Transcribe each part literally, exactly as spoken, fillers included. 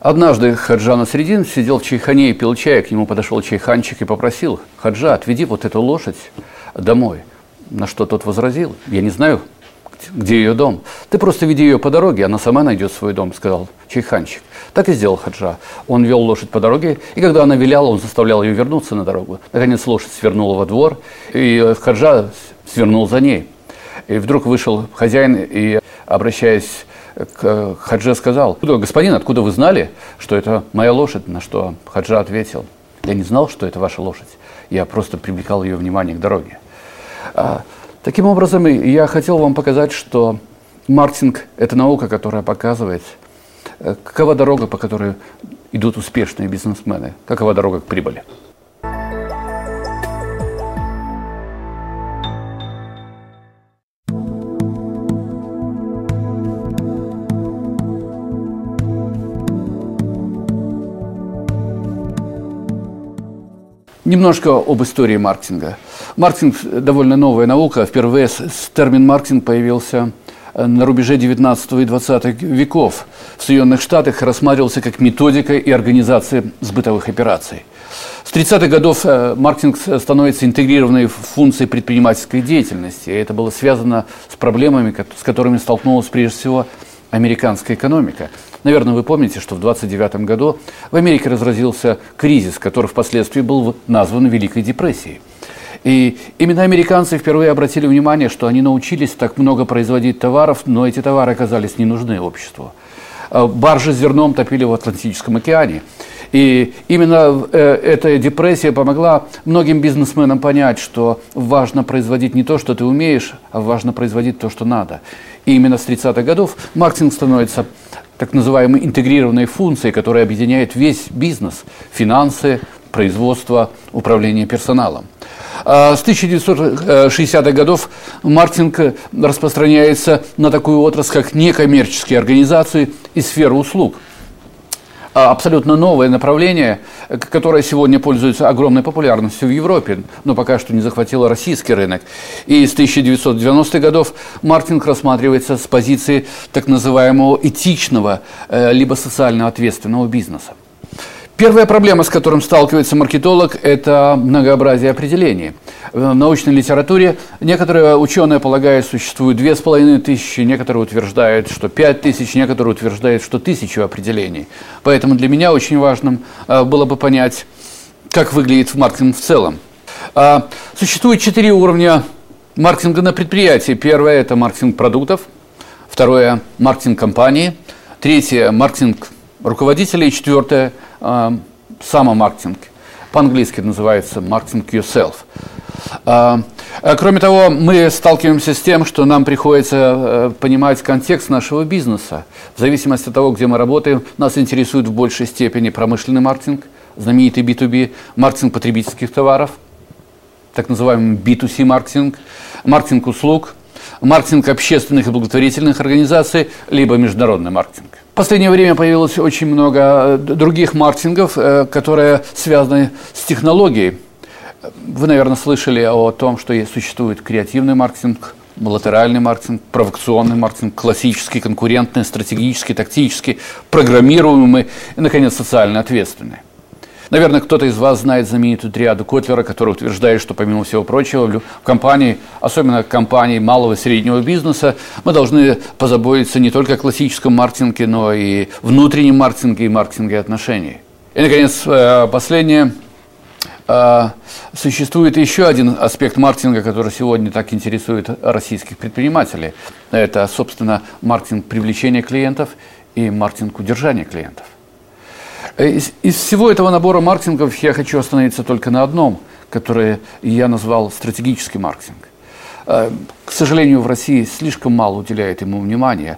Однажды Хаджа Насреддин сидел в чайхане и пил чай, к нему подошел чайханчик и попросил: «Хаджа, отведи вот эту лошадь домой». На что тот возразил: «Я не знаю, где ее дом. Ты просто веди ее по дороге, она сама найдет свой дом», — сказал чайханчик. Так и сделал Хаджа. Он вел лошадь по дороге, и когда она виляла, он заставлял ее вернуться на дорогу. Наконец лошадь свернула во двор, и Хаджа свернул за ней. И вдруг вышел хозяин и, обращаясь к Хадже, сказал: «Господин, откуда вы знали, что это моя лошадь?» На что Хаджа ответил: «Я не знал, что это ваша лошадь. Я просто привлекал ее внимание к дороге». А, таким образом, я хотел вам показать, что маркетинг – это наука, которая показывает, какова дорога, по которой идут успешные бизнесмены, какова дорога к прибыли. Немножко об истории маркетинга. Маркетинг – довольно новая наука. Впервые термин маркетинг появился на рубеже девятнадцатого и двадцатого веков. В Соединенных Штатах рассматривался как методика и организация сбытовых операций. С тридцатых годов маркетинг становится интегрированной функцией предпринимательской деятельности. И это было связано с проблемами, с которыми столкнулась прежде всего американская экономика. Наверное, вы помните, что в двадцать девятом году в Америке разразился кризис, который впоследствии был назван Великой депрессией. И именно американцы впервые обратили внимание, что они научились так много производить товаров, но эти товары оказались не нужны обществу. Баржи с зерном топили в Атлантическом океане. И именно эта депрессия помогла многим бизнесменам понять, что важно производить не то, что ты умеешь, а важно производить то, что надо. И именно с тридцатых годов маркетинг становится так называемой интегрированной функцией, которая объединяет весь бизнес, финансы, производство, управление персоналом. С тысяча девятьсот шестидесятых годов маркетинг распространяется на такую отрасль, как некоммерческие организации и сферу услуг. Абсолютно новое направление, которое сегодня пользуется огромной популярностью в Европе, но пока что не захватило российский рынок. И с тысяча девятьсот девяностых годов маркетинг рассматривается с позиции так называемого этичного либо социально ответственного бизнеса. Первая проблема, с которой сталкивается маркетолог, это многообразие определений. В научной литературе некоторые ученые полагают, что существует две с половиной тысячи, некоторые утверждают, что пять тысяч, некоторые утверждают, что тысячу определений. Поэтому для меня очень важным было бы понять, как выглядит маркетинг в целом. Существует четыре уровня маркетинга на предприятии. Первое – это маркетинг продуктов. Второе – маркетинг компании. Третье – маркетинг руководителей. И четвертое – самомаркетинг. По-английски называется marketing yourself. Кроме того, мы сталкиваемся с тем, что нам приходится понимать контекст нашего бизнеса. В зависимости от того, где мы работаем, нас интересует в большей степени промышленный маркетинг, знаменитый би ту би, маркетинг потребительских товаров, так называемый би ту си маркетинг, маркетинг услуг, маркетинг общественных и благотворительных организаций, либо международный маркетинг. В последнее время появилось очень много других маркетингов, которые связаны с технологией. Вы, наверное, слышали о том, что существует креативный маркетинг, латеральный маркетинг, провокационный маркетинг, классический, конкурентный, стратегический, тактический, программируемый и, наконец, социально ответственный. Наверное, кто-то из вас знает знаменитую триаду Котлера, которая утверждает, что, помимо всего прочего, в компании, особенно компании малого и среднего бизнеса, мы должны позаботиться не только о классическом маркетинге, но и внутреннем маркетинге и маркетинге отношений. И, наконец, последнее. Существует еще один аспект маркетинга, который сегодня так интересует российских предпринимателей. Это, собственно, маркетинг привлечения клиентов и маркетинг удержания клиентов. Из, из всего этого набора маркетингов я хочу остановиться только на одном, который я назвал стратегический маркетинг. К сожалению, в России слишком мало уделяет ему внимания,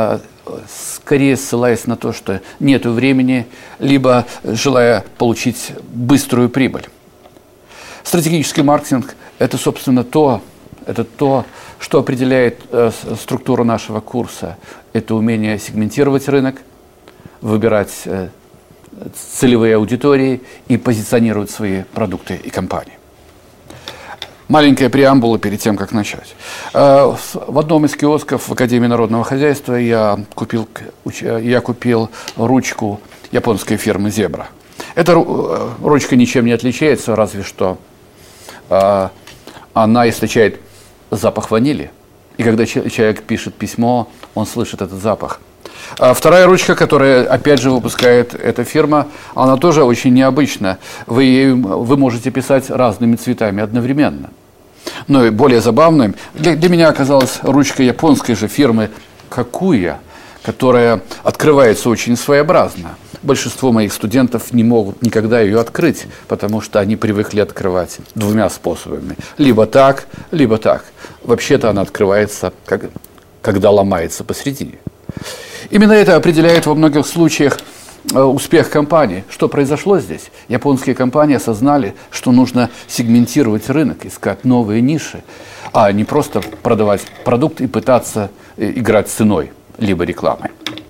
скорее ссылаясь на то, что нет времени, либо желая получить быструю прибыль. Стратегический маркетинг – это, собственно, то, это то, что определяет структуру нашего курса. Это умение сегментировать рынок, выбирать целевые аудитории и позиционировать свои продукты и компании. Маленькая преамбула перед тем, как начать. В одном из киосков в Академии народного хозяйства я купил, я купил ручку японской фирмы «Зебра». Эта ручка ничем не отличается, разве что э, она источает запах ванили. И когда человек пишет письмо, он слышит этот запах. А вторая ручка, которая, опять же, выпускает эта фирма, она тоже очень необычна. Вы, вы можете писать разными цветами одновременно. Но и более забавным для, для меня оказалась ручка японской же фирмы «Какуя», которая открывается очень своеобразно. Большинство моих студентов не могут никогда ее открыть, потому что они привыкли открывать двумя способами. Либо так, либо так. Вообще-то она открывается, как, когда ломается посередине. Именно это определяет во многих случаях успех компании. Что произошло здесь? Японские компании осознали, что нужно сегментировать рынок, искать новые ниши, а не просто продавать продукт и пытаться играть ценой, либо рекламой.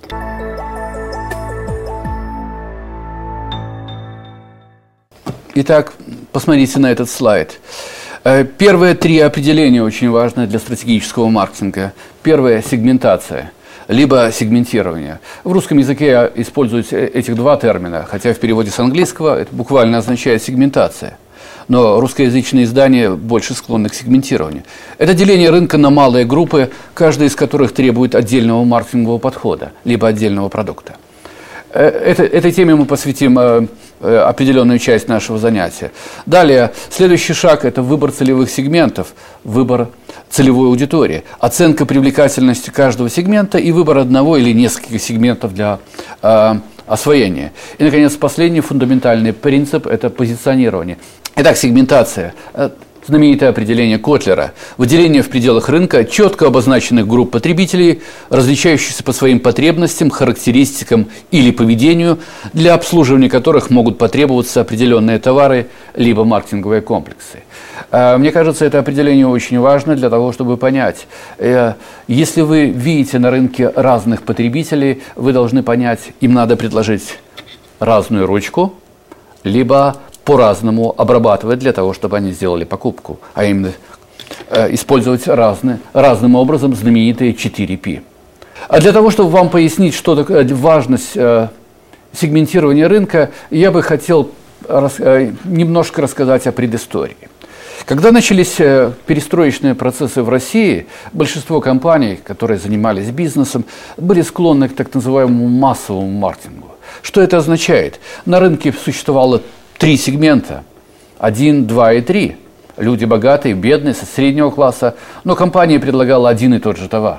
Итак, посмотрите на этот слайд. Первые три определения очень важны для стратегического маркетинга. Первое – сегментация, либо сегментирование. В русском языке используются этих два термина, хотя в переводе с английского это буквально означает сегментация. Но русскоязычные издания больше склонны к сегментированию. Это деление рынка на малые группы, каждая из которых требует отдельного маркетингового подхода, либо отдельного продукта. Это, этой теме мы посвятим э, определенную часть нашего занятия. Далее, следующий шаг – это выбор целевых сегментов, выбор целевой аудитории, оценка привлекательности каждого сегмента и выбор одного или нескольких сегментов для э, освоения. И, наконец, последний фундаментальный принцип – это позиционирование. Итак, сегментация. Знаменитое определение Котлера. Выделение в пределах рынка четко обозначенных групп потребителей, различающихся по своим потребностям, характеристикам или поведению, для обслуживания которых могут потребоваться определенные товары либо маркетинговые комплексы. Мне кажется, это определение очень важно для того, чтобы понять, если вы видите на рынке разных потребителей, вы должны понять, им надо предложить разную ручку, либо по-разному обрабатывать для того, чтобы они сделали покупку, а именно э, использовать разные, разным образом знаменитые четыре пи. А для того, чтобы вам пояснить, что такое важность э, сегментирования рынка, я бы хотел рас, э, немножко рассказать о предыстории. Когда начались э, перестроечные процессы в России, большинство компаний, которые занимались бизнесом, были склонны к так называемому массовому маркетингу. Что это означает? На рынке существовало три сегмента. Один, два и три. Люди богатые, бедные, со среднего класса. Но компания предлагала один и тот же товар.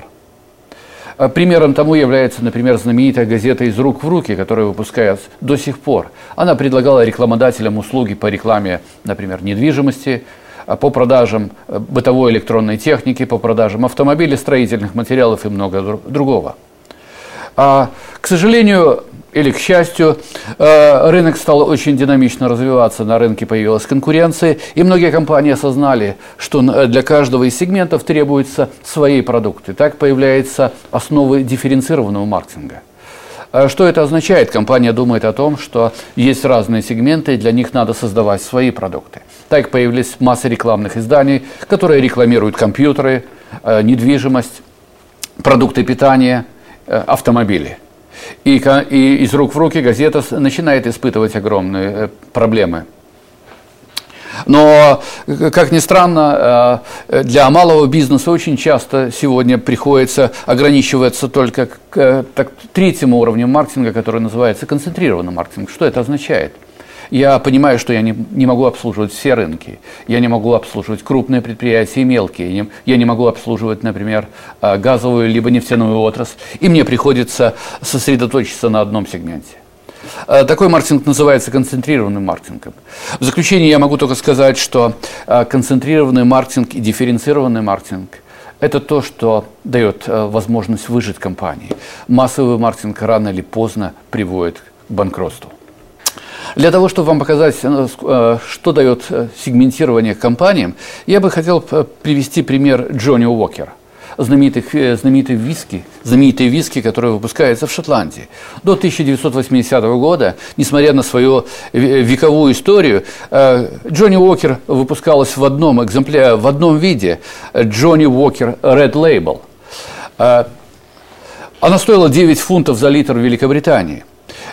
Примером тому является, например, знаменитая газета «Из рук в руки», которая выпускается до сих пор. Она предлагала рекламодателям услуги по рекламе, например, недвижимости, по продажам бытовой электронной техники, по продажам автомобилей, строительных материалов и много другого. А, к сожалению, или к счастью, рынок стал очень динамично развиваться, на рынке появилась конкуренция, и многие компании осознали, что для каждого из сегментов требуются свои продукты. Так появляются основы дифференцированного маркетинга. Что это означает? Компания думает о том, что есть разные сегменты, и для них надо создавать свои продукты. Так появились масса рекламных изданий, которые рекламируют компьютеры, недвижимость, продукты питания, автомобили. И, и из рук в руки газета начинает испытывать огромные проблемы. Но, как ни странно, для малого бизнеса очень часто сегодня приходится ограничиваться только к так, третьему уровню маркетинга, который называется концентрированный маркетинг. Что это означает? Я понимаю, что я не, не могу обслуживать все рынки. Я не могу обслуживать крупные предприятия и мелкие. Я не, я не могу обслуживать, например, газовую либо нефтяную отрасль. И мне приходится сосредоточиться на одном сегменте. Такой маркетинг называется концентрированным маркетингом. В заключение я могу только сказать, что концентрированный маркетинг и дифференцированный маркетинг – это то, что дает возможность выжить компании. Массовый маркетинг рано или поздно приводит к банкротству. Для того, чтобы вам показать, что дает сегментирование компаниям, я бы хотел привести пример Джонни Уокер, знаменитых, знаменитый виски, знаменитые виски, которые выпускаются в Шотландии. До тысяча девятьсот восьмидесятого года, несмотря на свою вековую историю, Джонни Уокер выпускалась в одном экземпляре, в одном виде, Джонни Уокер Red Label. Она стоила девять фунтов за литр в Великобритании.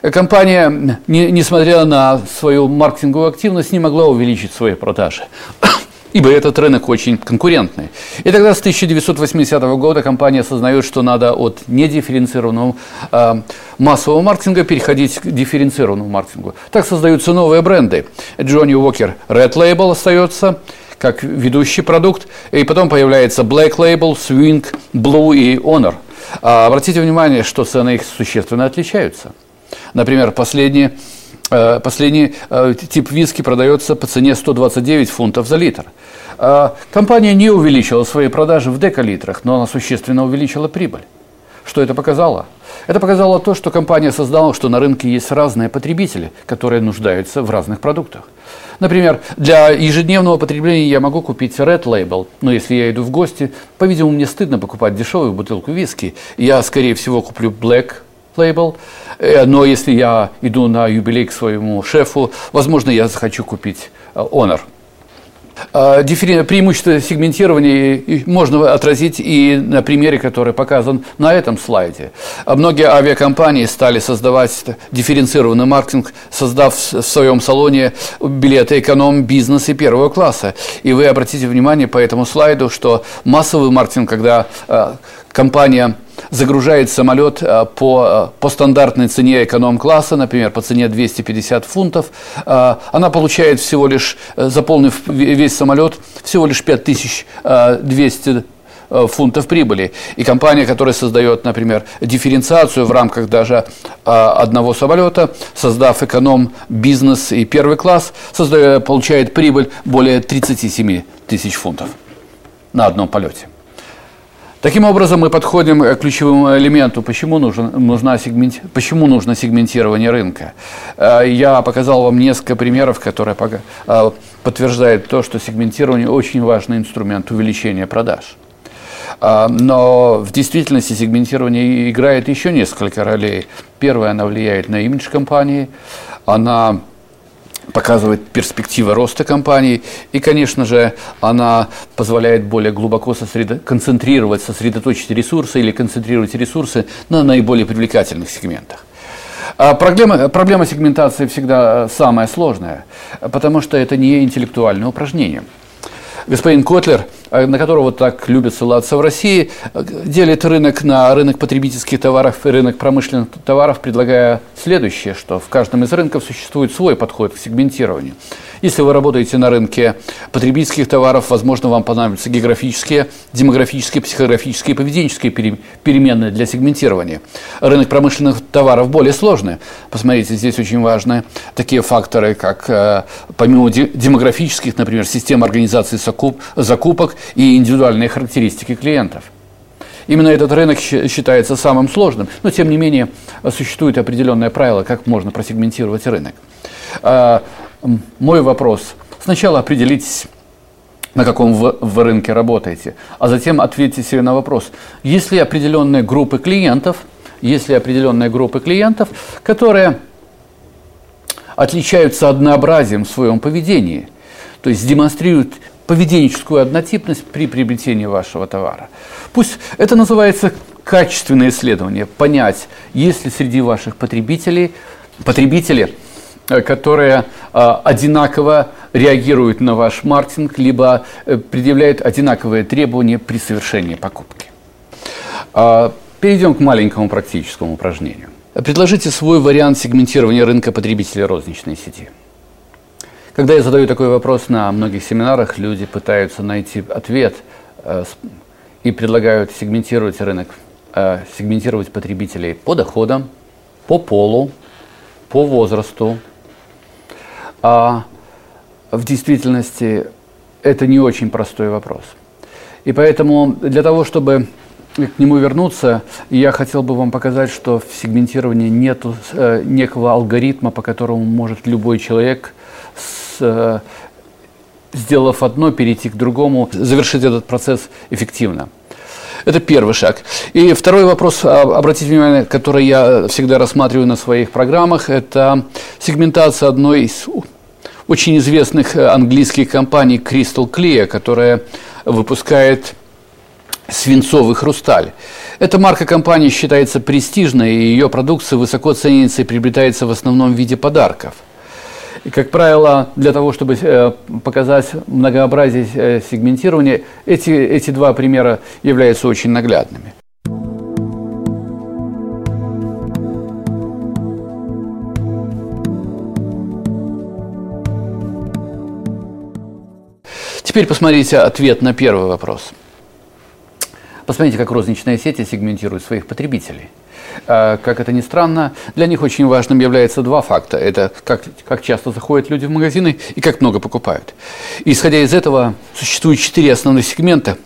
компания, не, несмотря на свою маркетинговую активность, не могла увеличить свои продажи, ибо этот рынок очень конкурентный. И тогда с тысяча девятьсот восьмидесятого года компания осознает, что надо от недифференцированного э, массового маркетинга переходить к дифференцированному маркетингу. Так создаются новые бренды. Johnnie Walker Red Label остается как ведущий продукт, и потом появляется Black Label, Swing, Blue и Honor. А обратите внимание, что цены их существенно отличаются. Например, последний, э, последний э, тип виски продается по цене сто двадцать девять фунтов за литр. А компания не увеличила свои продажи в декалитрах, но она существенно увеличила прибыль. Что это показало? Это показало то, что компания осознала, что на рынке есть разные потребители, которые нуждаются в разных продуктах. Например, для ежедневного потребления я могу купить Red Label, но если я иду в гости, по-видимому, мне стыдно покупать дешевую бутылку виски. Я, скорее всего, куплю Black Label, но если я иду на юбилей к своему шефу, возможно, я захочу купить Honor. Преимущество сегментирования можно отразить и на примере, который показан на этом слайде. Многие авиакомпании стали создавать дифференцированный маркетинг, создав в своем салоне билеты эконом, бизнес и первого класса. И вы обратите внимание по этому слайду, что массовый маркетинг, когда компания загружает самолет по, по стандартной цене эконом-класса, например, по цене двести пятьдесят фунтов, она получает всего лишь, заполнив весь самолет, всего лишь пять тысяч двести фунтов прибыли. И компания, которая создает, например, дифференциацию в рамках даже одного самолета, создав эконом, бизнес и первый класс, создает, получает прибыль более тридцати семи тысяч фунтов на одном полете. Таким образом, мы подходим к ключевому элементу, почему нужно, нужна сегменти... почему нужно сегментирование рынка. Я показал вам несколько примеров, которые подтверждают то, что сегментирование очень важный инструмент увеличения продаж. Но в действительности сегментирование играет еще несколько ролей. Первое, она влияет на имидж компании, она показывает перспективы роста компании, и, конечно же, она позволяет более глубоко сосредо... концентрировать, сосредоточить ресурсы или концентрировать ресурсы на наиболее привлекательных сегментах. А проблема, проблема сегментации всегда самая сложная, потому что это не интеллектуальное упражнение. Господин Котлер, на которого так любят ссылаться в России, делит рынок на рынок потребительских товаров и рынок промышленных товаров, предлагая следующее, что в каждом из рынков существует свой подход к сегментированию. Если вы работаете на рынке потребительских товаров, возможно, вам понадобятся географические, демографические, психографические и поведенческие переменные для сегментирования. Рынок промышленных товаров более сложный. Посмотрите, здесь очень важны такие факторы, как помимо демографических, например, система организации закупок и индивидуальные характеристики клиентов. Именно этот рынок считается самым сложным, но тем не менее существует определенное правило, как можно просегментировать рынок. Мой вопрос. Сначала определитесь, на каком вы, вы рынке работаете, а затем ответьте себе на вопрос. Есть ли определенные группы клиентов, есть ли определенные группы клиентов, которые отличаются однообразием в своем поведении, то есть демонстрируют поведенческую однотипность при приобретении вашего товара. Пусть это называется качественное исследование, понять, есть ли среди ваших потребителей, потребители, которые э, одинаково реагируют на ваш маркетинг, либо э, предъявляют одинаковые требования при совершении покупки. Э, перейдем к маленькому практическому упражнению. Предложите свой вариант сегментирования рынка потребителей розничной сети. Когда я задаю такой вопрос на многих семинарах, люди пытаются найти ответ э, и предлагают сегментировать рынок, э, сегментировать потребителей по доходам, по полу, по возрасту. А в действительности это не очень простой вопрос. И поэтому для того, чтобы к нему вернуться, я хотел бы вам показать, что в сегментировании нет э, некого алгоритма, по которому может любой человек, с, э, сделав одно, перейти к другому, завершить этот процесс эффективно. Это первый шаг. И второй вопрос, обратите внимание, который я всегда рассматриваю на своих программах, это сегментация одной из очень известных английских компаний Crystal Clear, которая выпускает свинцовый хрусталь. Эта марка компании считается престижной, и ее продукция высоко ценится и приобретается в основном в виде подарков. И, как правило, для того, чтобы э, показать многообразие э, сегментирования, эти, эти два примера являются очень наглядными. Теперь посмотрите ответ на первый вопрос. Посмотрите, как розничные сети сегментируют своих потребителей. Как это ни странно, для них очень важным является два факта. Это как, как часто заходят люди в магазины и как много покупают. И, исходя из этого, существует четыре основных сегмента,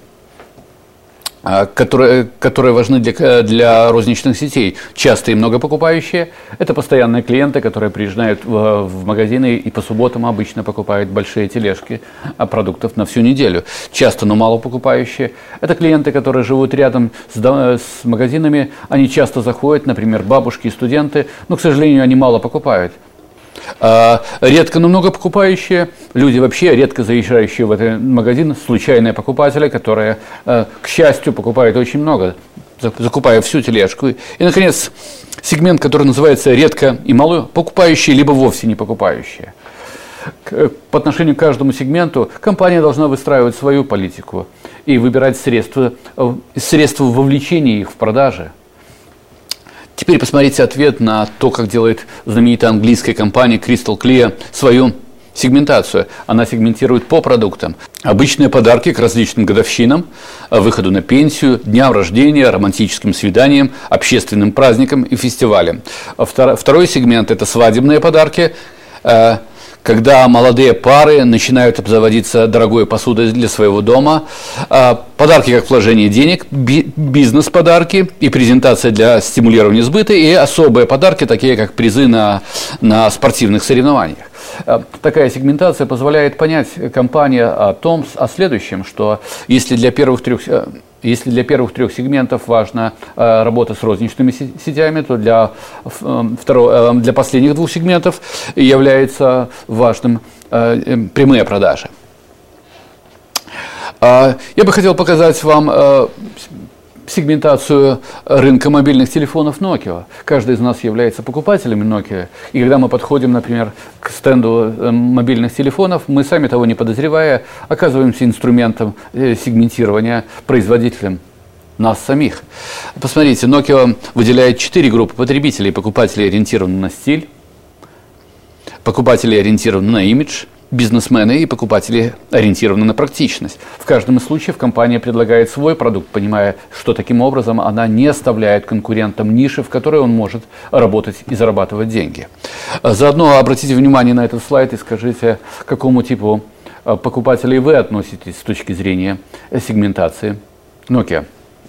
которые, которые важны для, для розничных сетей. Часто и много покупающие – это постоянные клиенты, которые приезжают в, в магазины и по субботам обычно покупают большие тележки продуктов на всю неделю. Часто, но мало покупающие – это клиенты, которые живут рядом с, с магазинами. Они часто заходят, например, бабушки и студенты, но, к сожалению, они мало покупают. Редко, но много покупающие, люди вообще редко заезжающие в этот магазин, случайные покупатели, которые, к счастью, покупают очень много, закупая всю тележку. И, наконец, сегмент, который называется редко и мало покупающие, либо вовсе не покупающие. По отношению к каждому сегменту компания должна выстраивать свою политику и выбирать средства, средства вовлечения их в продажи. Теперь посмотрите ответ на то, как делает знаменитая английская компания Crystal Clear свою сегментацию. Она сегментирует по продуктам. Обычные подарки к различным годовщинам, выходу на пенсию, дням рождения, романтическим свиданиям, общественным праздникам и фестивалям. Второй сегмент – это свадебные подарки, когда молодые пары начинают обзаводиться дорогой посудой для своего дома, подарки как вложение денег, бизнес-подарки и презентация для стимулирования сбыта, и особые подарки, такие как призы на, на спортивных соревнованиях. Такая сегментация позволяет понять компании о том, о следующем, что если для первых трех... Если для первых трех сегментов важна э, работа с розничными сетями, то для, э, второго, э, для последних двух сегментов является важным э, прямые продажи. Э, я бы хотел показать вам э, сегментацию рынка мобильных телефонов Nokia. Каждый из нас является покупателем Nokia. И когда мы подходим, например, к стенду мобильных телефонов, мы, сами того не подозревая, оказываемся инструментом сегментирования производителем нас самих. Посмотрите, Nokia выделяет четыре группы потребителей. Покупатели ориентированы на стиль, покупатели ориентированы на имидж, бизнесмены и покупатели ориентированы на практичность. В каждом из случаев компания предлагает свой продукт, понимая, что таким образом она не оставляет конкурентам ниши, в которой он может работать и зарабатывать деньги. Заодно обратите внимание на этот слайд и скажите, к какому типу покупателей вы относитесь с точки зрения сегментации Nokia.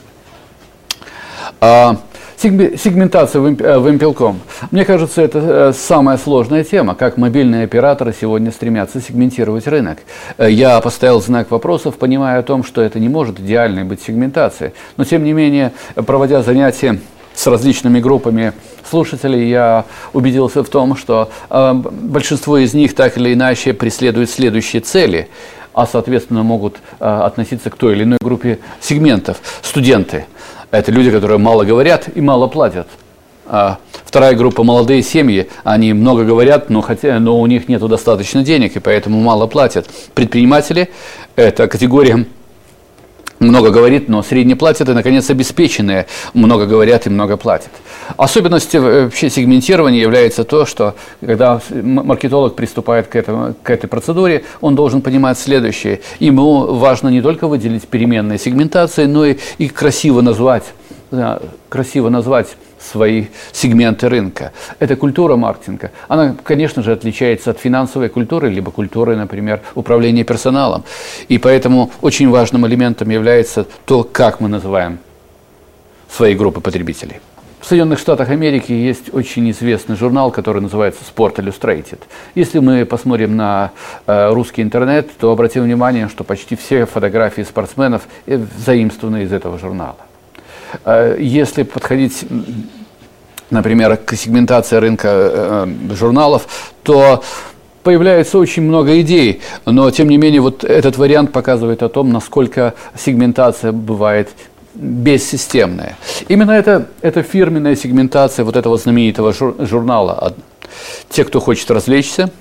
Сегментация в эм пи эл ком. Мне кажется, это самая сложная тема, как мобильные операторы сегодня стремятся сегментировать рынок. Я поставил знак вопросов, понимая о том, что это не может идеальной быть сегментацией. Но, тем не менее, проводя занятия с различными группами слушателей, я убедился в том, что большинство из них так или иначе преследуют следующие цели, а, соответственно, могут относиться к той или иной группе сегментов. Студенты. Это люди, которые мало говорят и мало платят. А вторая группа – молодые семьи. Они много говорят, но, хотя, но у них нет достаточно денег, и поэтому мало платят. Предприниматели – это категория много говорит, но средне платят, и, наконец, обеспеченные много говорят и много платят. Особенностью вообще сегментирования является то, что когда маркетолог приступает к, этому, к этой процедуре, он должен понимать следующее. Ему важно не только выделить переменные сегментации, но и, и красиво назвать, да, красиво назвать свои сегменты рынка. Это культура маркетинга. Она, конечно же, отличается от финансовой культуры, либо культуры, например, управления персоналом. И поэтому очень важным элементом является то, как мы называем свои группы потребителей. В Соединенных Штатах Америки есть очень известный журнал, который называется Sport Illustrated. Если мы посмотрим на э, русский интернет, то обратим внимание, что почти все фотографии спортсменов заимствованы из этого журнала. Если подходить, например, к сегментации рынка э, журналов, то появляется очень много идей, но тем не менее вот этот вариант показывает о том, насколько сегментация бывает бессистемная. Именно это, это фирменная сегментация вот этого знаменитого жур, журнала. Те, кто хочет развлечься,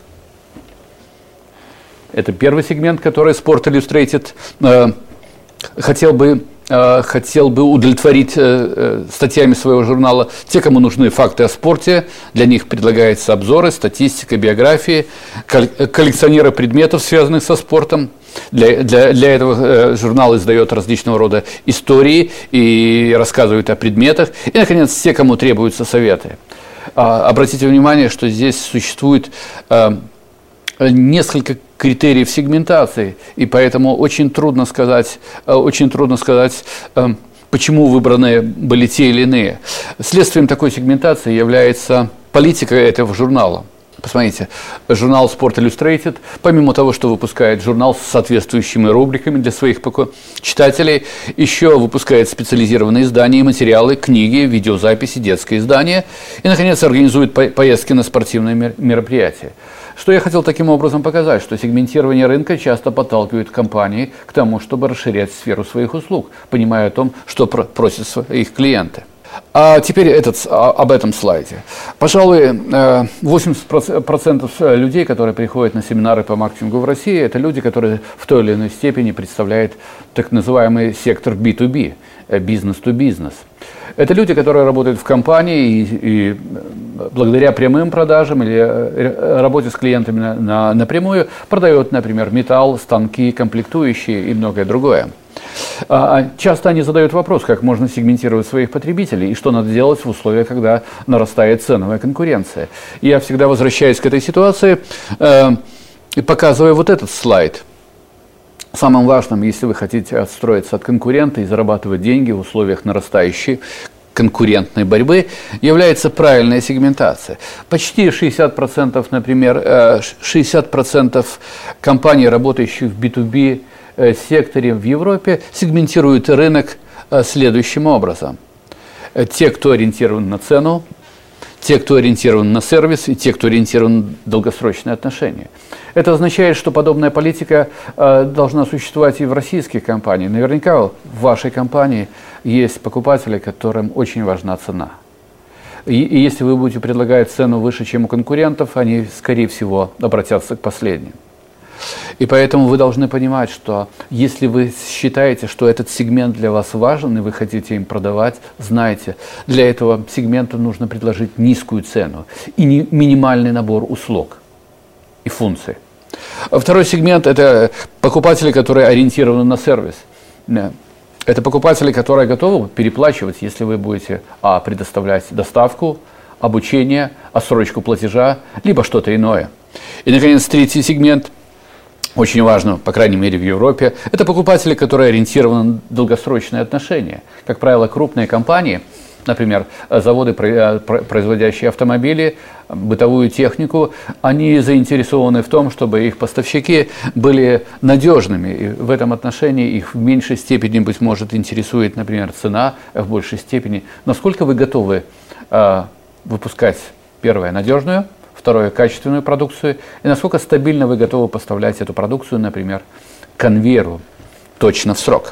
это первый сегмент, который Sport Illustrated э, хотел бы хотел бы удовлетворить э, статьями своего журнала. Те, кому нужны факты о спорте, для них предлагаются обзоры, статистика, биографии, коллекционеры предметов, связанных со спортом. Для, для, для этого э, журнал издает различного рода истории и рассказывает о предметах. И, наконец, те, кому требуются советы. А, обратите внимание, что здесь существует э, несколько критериев сегментации, и поэтому очень трудно сказать, очень трудно сказать, почему выбраны были те или иные. Следствием такой сегментации является политика этого журнала. Посмотрите, журнал Sport Illustrated, помимо того, что выпускает журнал с соответствующими рубриками для своих читателей, еще выпускает специализированные издания, материалы, книги, видеозаписи, детские издания и, наконец, организует поездки на спортивные мероприятия. Что я хотел таким образом показать, что сегментирование рынка часто подталкивает компании к тому, чтобы расширять сферу своих услуг, понимая о том, что просят их клиенты. А теперь этот, об этом слайде. Пожалуй, восемьдесят процентов людей, которые приходят на семинары по маркетингу в России, это люди, которые в той или иной степени представляют так называемый сектор би ту би, бизнес-то-бизнес. Это люди, которые работают в компании и, и благодаря прямым продажам или работе с клиентами на, на, напрямую продают, например, металл, станки, комплектующие и многое другое. А, часто они задают вопрос, как можно сегментировать своих потребителей и что надо делать в условиях, когда нарастает ценовая конкуренция. Я всегда возвращаюсь к этой ситуации э, и показываю вот этот слайд. Самым важным, если вы хотите отстроиться от конкурента и зарабатывать деньги в условиях нарастающей конкурентной борьбы, является правильная сегментация. Почти шестьдесят процентов, например, шестьдесят процентов компаний, работающих в би ту би секторе в Европе, сегментируют рынок следующим образом. Те, кто ориентирован на цену, те, кто ориентирован на сервис, и те, кто ориентирован на долгосрочные отношения. Это означает, что подобная политика э, должна существовать и в российских компаниях. Наверняка в вашей компании есть покупатели, которым очень важна цена. И, и если вы будете предлагать цену выше, чем у конкурентов, они, скорее всего, обратятся к последним. И поэтому вы должны понимать, что если вы считаете, что этот сегмент для вас важен, и вы хотите им продавать, знайте, для этого сегмента нужно предложить низкую цену и минимальный набор услуг и функций. Второй сегмент – это покупатели, которые ориентированы на сервис. Это покупатели, которые готовы переплачивать, если вы будете а, предоставлять доставку, обучение, отсрочку платежа, либо что-то иное. И, наконец, третий сегмент – очень важно, по крайней мере в Европе, это покупатели, которые ориентированы на долгосрочные отношения. Как правило, крупные компании, например, заводы, производящие автомобили, бытовую технику, они заинтересованы в том, чтобы их поставщики были надежными. И в этом отношении их в меньшей степени, быть может, интересует, например, цена, а в большей степени, насколько вы готовы э, выпускать, первое, надежную, второе, качественную продукцию, и насколько стабильно вы готовы поставлять эту продукцию, например, конвейеру точно в срок.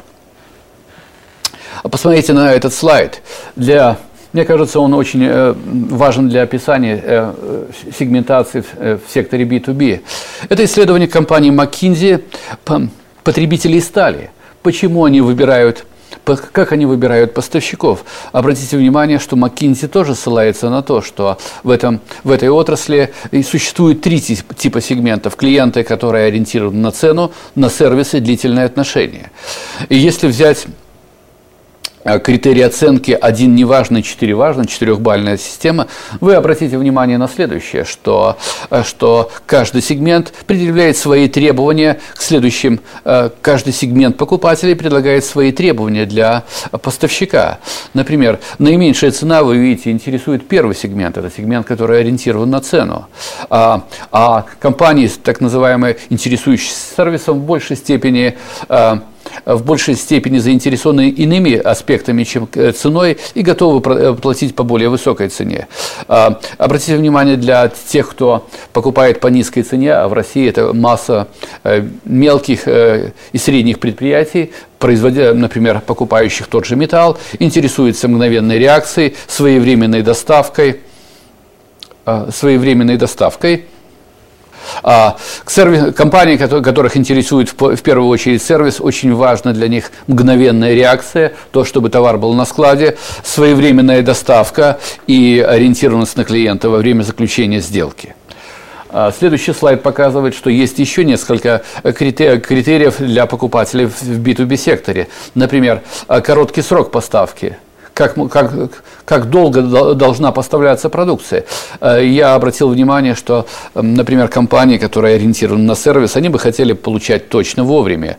Посмотрите на этот слайд. Для, мне кажется, он очень э, важен для описания э, сегментации в, э, в секторе би ту би. Это исследование компании McKinsey потребителей стали. Почему они выбирают Как они выбирают поставщиков? Обратите внимание, что McKinsey тоже ссылается на то, что в, этом, в этой отрасли существует три типа сегментов. Клиенты, которые ориентированы на цену, на сервисы, длительные отношения. И если взять критерий оценки один неважный, четыре важно, четырехбалльная система, вы обратите внимание на следующее, что, что каждый сегмент предъявляет свои требования к следующим, каждый сегмент покупателей предлагает свои требования для поставщика. Например, наименьшая цена, вы видите, интересует первый сегмент, это сегмент, который ориентирован на цену, а, а компании, так называемые, интересующиеся сервисом, в большей степени в большей степени заинтересованы иными аспектами, чем ценой, и готовы платить по более высокой цене. Обратите внимание, для тех, кто покупает по низкой цене, а в России это масса мелких и средних предприятий, производя, например, покупающих тот же металл, интересуется мгновенной реакцией, своевременной доставкой, своевременной доставкой. А сервис, компании, которых интересует в первую очередь сервис, очень важна для них мгновенная реакция, то, чтобы товар был на складе, своевременная доставка и ориентированность на клиента во время заключения сделки. Следующий слайд показывает, что есть еще несколько критериев для покупателей в би ту би секторе. Например, короткий срок поставки. Как, как, как долго должна поставляться продукция. Я обратил внимание, что, например, компании, которые ориентированы на сервис, они бы хотели получать точно вовремя.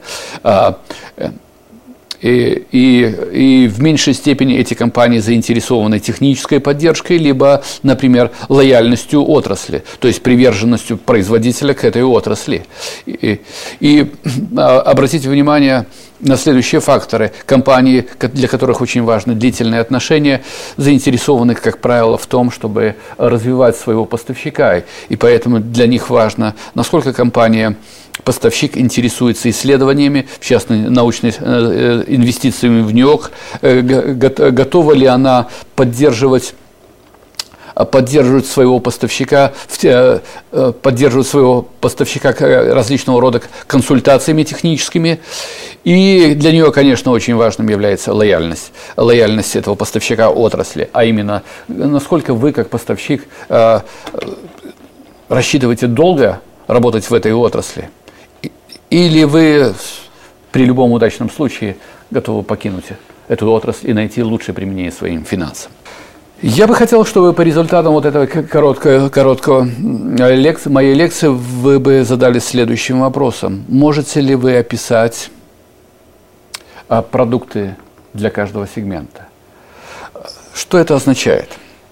И, и, и в меньшей степени эти компании заинтересованы технической поддержкой, либо, например, лояльностью отрасли, то есть приверженностью производителя к этой отрасли. И, и обратите внимание на следующие факторы. Компании, для которых очень важны длительные отношения, заинтересованы, как правило, в том, чтобы развивать своего поставщика. И поэтому для них важно, насколько компания, поставщик интересуется исследованиями, в частности, научными инвестициями в Нью-Йорк, готова ли она поддерживать поддерживать своего поставщика, поддерживать своего поставщика различного рода консультациями техническими. И для нее, конечно, очень важным является лояльность, лояльность этого поставщика отрасли, а именно, насколько вы, как поставщик, рассчитываете долго работать в этой отрасли, или вы при любом удачном случае готовы покинуть эту отрасль и найти лучшее применение своим финансам. Я бы хотел, чтобы по результатам вот этого короткого, короткого лекции, моей лекции вы бы задались следующим вопросом. Можете ли вы описать продукты для каждого сегмента? Что это означает?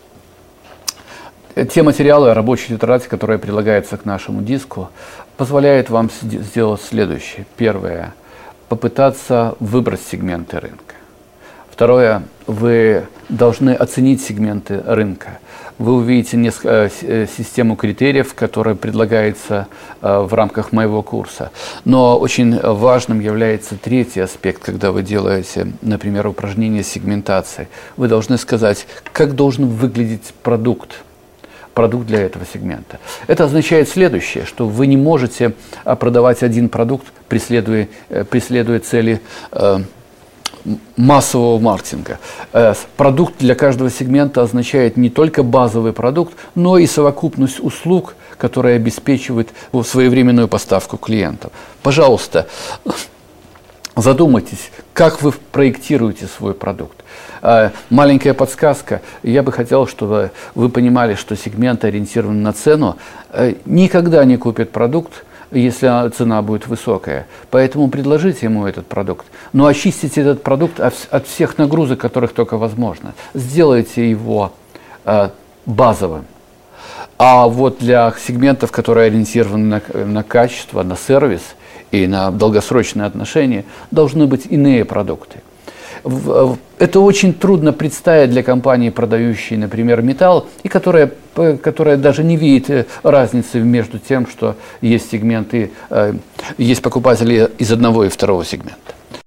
Те материалы, рабочая тетрадь, которая прилагается к нашему диску, позволяет вам сделать следующее. Первое – попытаться выбрать сегменты рынка. Второе, вы должны оценить сегменты рынка. Вы увидите несколько, систему критериев, которая предлагается в рамках моего курса. Но очень важным является третий аспект, когда вы делаете, например, упражнение сегментации. Вы должны сказать, как должен выглядеть продукт. продукт для этого сегмента. Это означает следующее, что вы не можете продавать один продукт, преследуя, преследуя цели э, массового маркетинга. Продукт для каждого сегмента означает не только базовый продукт, но и совокупность услуг, которые обеспечивают своевременную поставку клиентам. Пожалуйста, задумайтесь, как вы проектируете свой продукт. Маленькая подсказка. Я бы хотел, чтобы вы понимали, что сегмент, ориентированный на цену, никогда не купит продукт, если цена будет высокая. Поэтому предложите ему этот продукт. Но очистите этот продукт от всех нагрузок, которых только возможно. Сделайте его э, базовым. А вот для сегментов, которые ориентированы на, на качество, на сервис и на долгосрочные отношения, должны быть иные продукты. Это очень трудно представить для компании, продающей, например, металл, и которая, которая даже не видит разницы между тем, что есть сегменты, есть покупатели из одного и второго сегмента.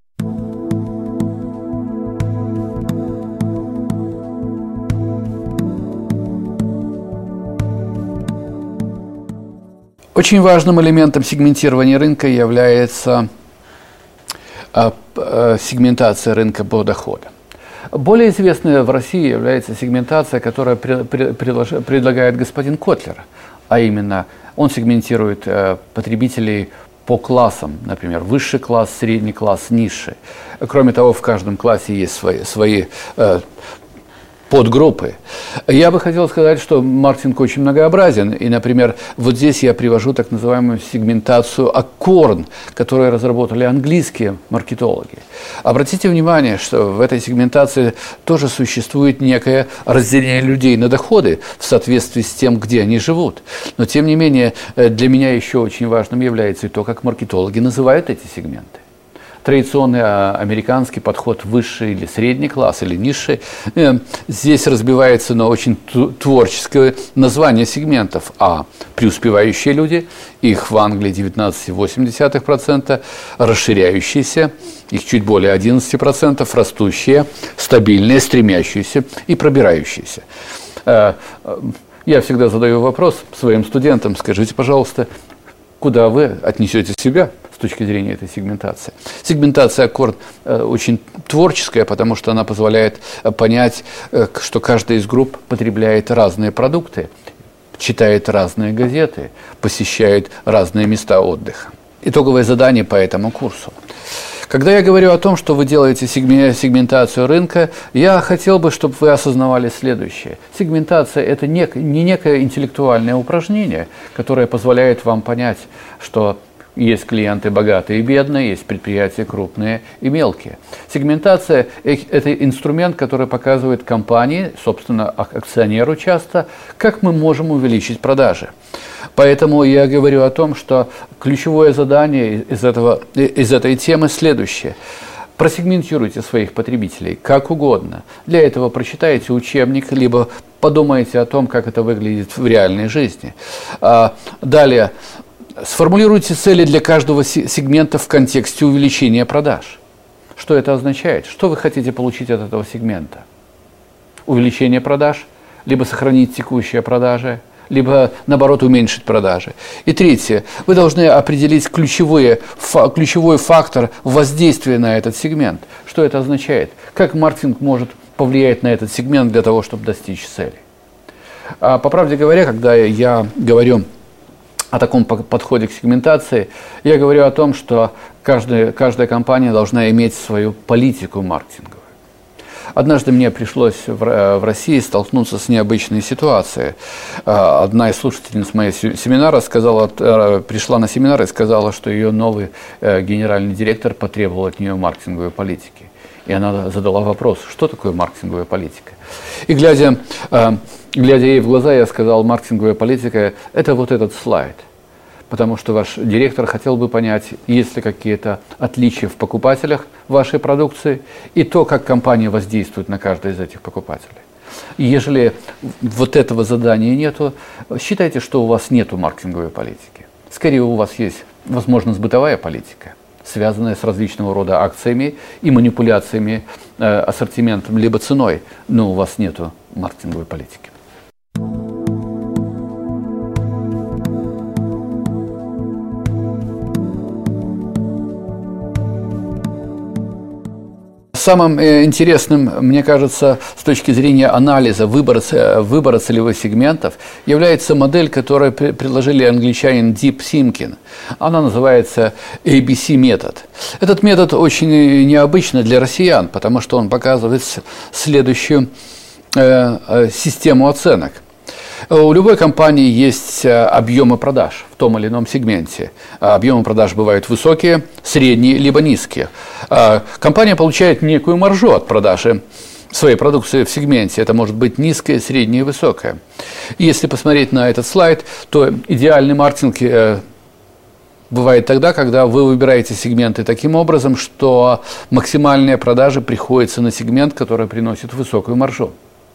Очень важным элементом сегментирования рынка является сегментация рынка по доходам. Более известной в России является сегментация, которую предлагает господин Котлер, а именно он сегментирует потребителей по классам, например, высший класс, средний класс, низший. Кроме того, в каждом классе есть свои, свои подгруппы. Я бы хотел сказать, что маркетинг очень многообразен. И, например, вот здесь я привожу так называемую сегментацию Аккорн, которую разработали английские маркетологи. Обратите внимание, что в этой сегментации тоже существует некое разделение людей на доходы в соответствии с тем, где они живут. Но, тем не менее, для меня еще очень важным является и то, как маркетологи называют эти сегменты. традиционный американский подход высший или средний класс, или низший. Здесь разбивается на очень творческое название сегментов. А преуспевающие люди, их в Англии девятнадцать целых восемь десятых процента, расширяющиеся, их чуть более одиннадцать процентов, растущие, стабильные, стремящиеся и пробирающиеся. Я всегда задаю вопрос своим студентам: скажите, пожалуйста, куда вы отнесете себя с точки зрения этой сегментации? Сегментация Аккорд очень творческая, потому что она позволяет понять, что каждая из групп потребляет разные продукты, читает разные газеты, посещает разные места отдыха. Итоговое задание по этому курсу. Когда я говорю о том, что вы делаете сегментацию рынка, я хотел бы, чтобы вы осознавали следующее. Сегментация – это не, не некое интеллектуальное упражнение, которое позволяет вам понять, что есть клиенты богатые и бедные, есть предприятия крупные и мелкие. Сегментация – это инструмент, который показывает компании, собственно, акционеру часто, как мы можем увеличить продажи. Поэтому я говорю о том, что ключевое задание из, этого, из этой темы следующее. Просегментируйте своих потребителей как угодно. Для этого прочитайте учебник, либо подумайте о том, как это выглядит в реальной жизни. Далее. Сформулируйте цели для каждого сегмента в контексте увеличения продаж. Что это означает? Что вы хотите получить от этого сегмента? Увеличение продаж, либо сохранить текущие продажи, либо, наоборот, уменьшить продажи. И третье. Вы должны определить ключевые, фа, ключевой фактор воздействия на этот сегмент. Что это означает? Как маркетинг может повлиять на этот сегмент для того, чтобы достичь цели? А, по правде говоря, когда я говорю о таком подходе к сегментации, я говорю о том, что каждая, каждая компания должна иметь свою политику маркетинговую. Однажды мне пришлось в, в России столкнуться с необычной ситуацией. Одна из слушательниц моего семинара сказала, пришла на семинар и сказала, что ее новый генеральный директор потребовал от нее маркетинговой политики. И она задала вопрос, что такое маркетинговая политика. И глядя, глядя ей в глаза, я сказал: маркетинговая политика – это вот этот слайд. Потому что ваш директор хотел бы понять, есть ли какие-то отличия в покупателях вашей продукции и то, как компания воздействует на каждого из этих покупателей. И если вот этого задания нету, считайте, что у вас нету маркетинговой политики. Скорее, у вас есть, возможно, бытовая политика, связанная с различного рода акциями и манипуляциями э, ассортиментом либо ценой, но у вас нету маркетинговой политики. Самым интересным, мне кажется, с точки зрения анализа выбора, выбора целевых сегментов, является модель, которую предложили англичанин Deep Thinking. Она называется эй би си метод. Этот метод очень необычный для россиян, потому что он показывает следующую э, систему оценок. У любой компании есть объемы продаж в том или ином сегменте. Объемы продаж бывают высокие, средние, либо низкие. Компания получает некую маржу от продажи своей продукции в сегменте. Это может быть низкая, средняя и высокая. И если посмотреть на этот слайд, то идеальный маркетинг бывает тогда, когда вы выбираете сегменты таким образом, что максимальные продажи приходятся на сегмент, который приносит высокую маржу.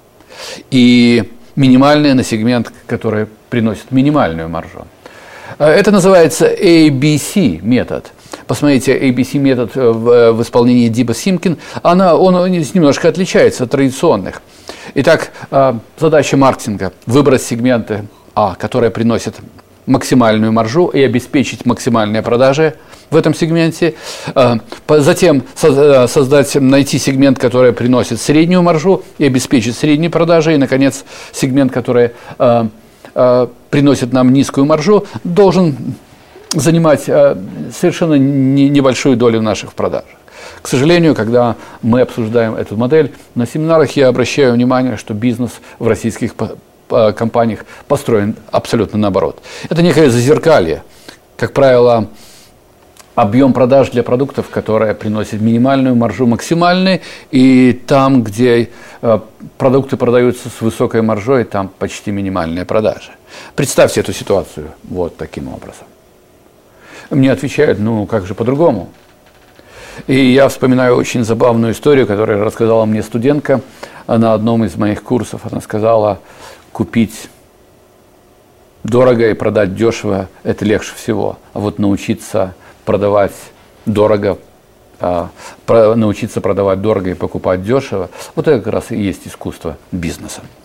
И минимальные на сегмент, который приносит минимальную маржу. Это называется эй би си метод. Посмотрите, эй би си метод в, в исполнении Deep Thinking, она, он немножко отличается от традиционных. Итак, задача маркетинга – выбрать сегменты, а, которые приносят максимальную маржу и обеспечить максимальные продажи в этом сегменте. Затем создать, найти сегмент, который приносит среднюю маржу и обеспечить средние продажи. И, наконец, сегмент, который приносит нам низкую маржу, должен занимать совершенно небольшую долю наших продаж. К сожалению, когда мы обсуждаем эту модель, на семинарах я обращаю внимание, что бизнес в российских компаниях построен абсолютно наоборот. Это некое зазеркалье. Как правило, объем продаж для продуктов, которые приносят минимальную маржу, максимальный, и там, где продукты продаются с высокой маржой, там почти минимальные продажи. Представьте эту ситуацию вот таким образом. Мне отвечают: ну как же по-другому? И я вспоминаю очень забавную историю, которую рассказала мне студентка на одном из моих курсов. Она сказала, купить дорого и продать дешево – это легче всего. А вот научиться продавать дорого, а, про, научиться продавать дорого и покупать дешево – вот это как раз и есть искусство бизнеса.